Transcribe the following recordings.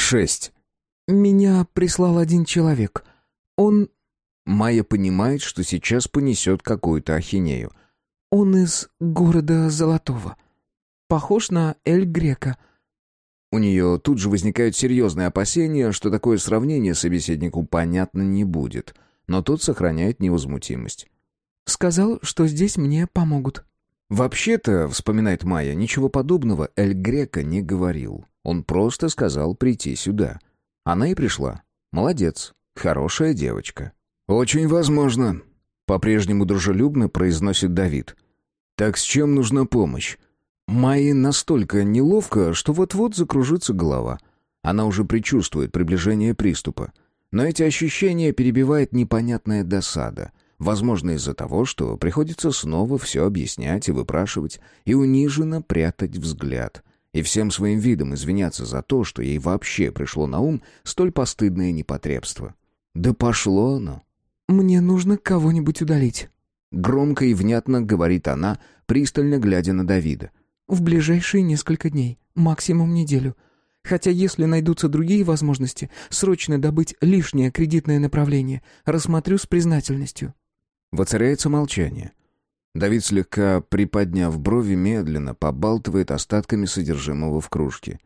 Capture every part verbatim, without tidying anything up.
шесть. «Меня прислал один человек. Он...» Майя понимает, что сейчас понесет какую-то ахинею. «Он из города Золотого. Похож на Эль Грека». У нее тут же возникают серьезные опасения, что такое сравнение собеседнику понятно не будет, но тот сохраняет невозмутимость. «Сказал, что здесь мне помогут». «Вообще-то, — вспоминает Майя, — ничего подобного Эль Грека не говорил. Он просто сказал прийти сюда. Она и пришла. Молодец, хорошая девочка». «Очень возможно», — по-прежнему дружелюбно произносит Давид. «Так с чем нужна помощь?» Майе настолько неловко, что вот-вот закружится голова. Она уже предчувствует приближение приступа. Но эти ощущения перебивает непонятная досада. Возможно, из-за того, что приходится снова все объяснять и выпрашивать, и униженно прятать взгляд, и всем своим видом извиняться за то, что ей вообще пришло на ум столь постыдное непотребство. Да пошло оно. «Мне нужно кого-нибудь удалить», — громко и внятно говорит она, пристально глядя на Давида. «В ближайшие несколько дней, максимум неделю. Хотя если найдутся другие возможности, срочно добыть лишнее кредитное направление, рассмотрю с признательностью». Воцаряется молчание. Давид, слегка приподняв брови, медленно побалтывает остатками содержимого в кружке.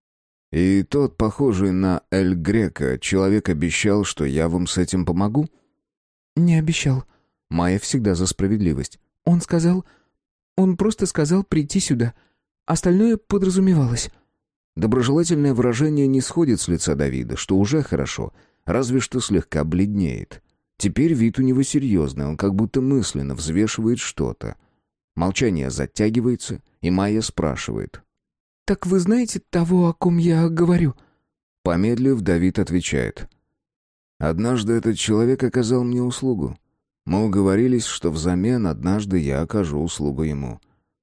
«И тот, похожий на Эль Грека, человек обещал, что я вам с этим помогу?» «Не обещал». Майя всегда за справедливость. «Он сказал... Он просто сказал прийти сюда. Остальное подразумевалось». Доброжелательное выражение не сходит с лица Давида, что уже хорошо, разве что слегка бледнеет. Теперь вид у него серьезный, он как будто мысленно взвешивает что-то. Молчание затягивается, и Майя спрашивает. «Так вы знаете того, о ком я говорю?» Помедлив, Давид отвечает. «Однажды этот человек оказал мне услугу. Мы уговорились, что взамен однажды я окажу услугу ему.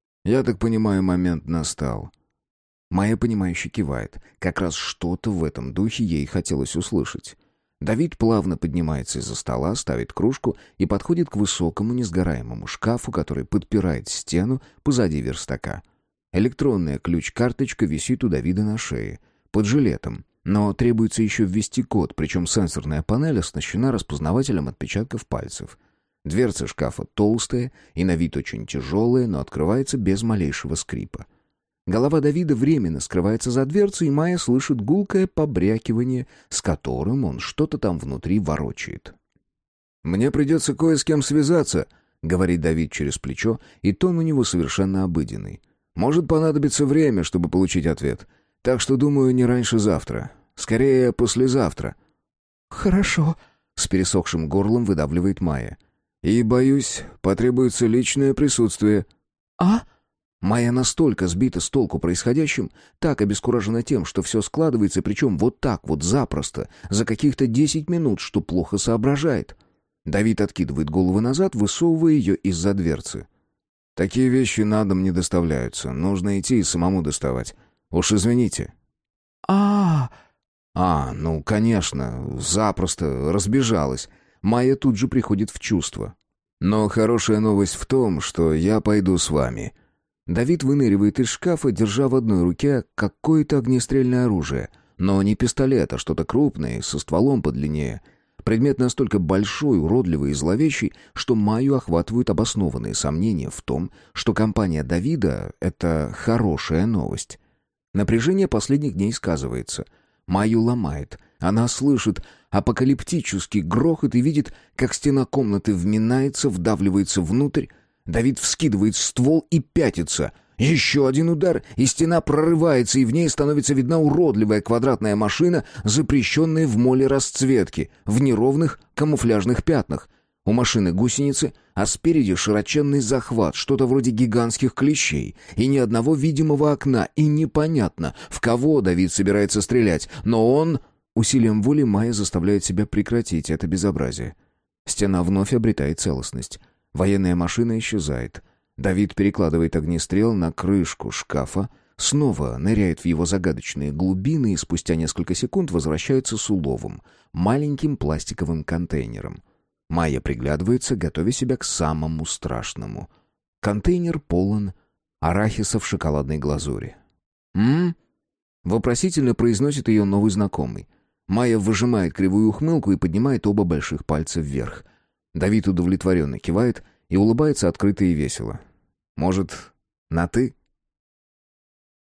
Я так понимаю, момент настал». Майя, понимающе кивает. Как раз что-то в этом духе ей хотелось услышать. Давид плавно поднимается из-за стола, ставит кружку и подходит к высокому несгораемому шкафу, который подпирает стену позади верстака. Электронная ключ-карточка висит у Давида на шее, под жилетом, но требуется еще ввести код, причем сенсорная панель оснащена распознавателем отпечатков пальцев. Дверца шкафа толстая и на вид очень тяжелая, но открывается без малейшего скрипа. Голова Давида временно скрывается за дверцей, и Майя слышит гулкое побрякивание, с которым он что-то там внутри ворочает. «Мне придется кое с кем связаться», — говорит Давид через плечо, и тон у него совершенно обыденный. «Может понадобиться время, чтобы получить ответ. Так что, думаю, не раньше завтра. Скорее, послезавтра». «Хорошо», — с пересохшим горлом выдавливает Майя. «И, боюсь, потребуется личное присутствие». «А?» Майя настолько сбита с толку происходящим, так обескуражена тем, что все складывается, причем вот так вот запросто, за каких-то десять минут, что плохо соображает. Давид откидывает голову назад, высовывая ее из-за дверцы. «Такие вещи на дом не доставляются. Нужно идти и самому доставать. Уж извините». «А, «А, ну, конечно, запросто, разбежалась». Майя тут же приходит в чувство. «Но хорошая новость в том, что я пойду с вами». Давид выныривает из шкафа, держа в одной руке какое-то огнестрельное оружие. Но не пистолет, а что-то крупное, со стволом подлиннее. Предмет настолько большой, уродливый и зловещий, что Майю охватывают обоснованные сомнения в том, что компания Давида — это хорошая новость. Напряжение последних дней сказывается. Майю ломает. Она слышит апокалиптический грохот и видит, как стена комнаты вминается, вдавливается внутрь. Давид вскидывает ствол и пятится. Еще один удар, и стена прорывается, и в ней становится видна уродливая квадратная машина, запрещенная в моле расцветки, в неровных камуфляжных пятнах. У машины гусеницы, а спереди широченный захват, что-то вроде гигантских клещей, и ни одного видимого окна, и непонятно, в кого Давид собирается стрелять, но он... Усилием воли Майя заставляет себя прекратить это безобразие. Стена вновь обретает целостность. Военная машина исчезает. Давид перекладывает огнестрел на крышку шкафа, снова ныряет в его загадочные глубины и спустя несколько секунд возвращается с уловом, маленьким пластиковым контейнером. Майя приглядывается, готовя себя к самому страшному. Контейнер полон арахиса в шоколадной глазури. «М? Вопросительно произносит ее новый знакомый. Майя выжимает кривую ухмылку и поднимает оба больших пальца вверх. Давид удовлетворенно кивает и улыбается открыто и весело. «Может, на «ты»?»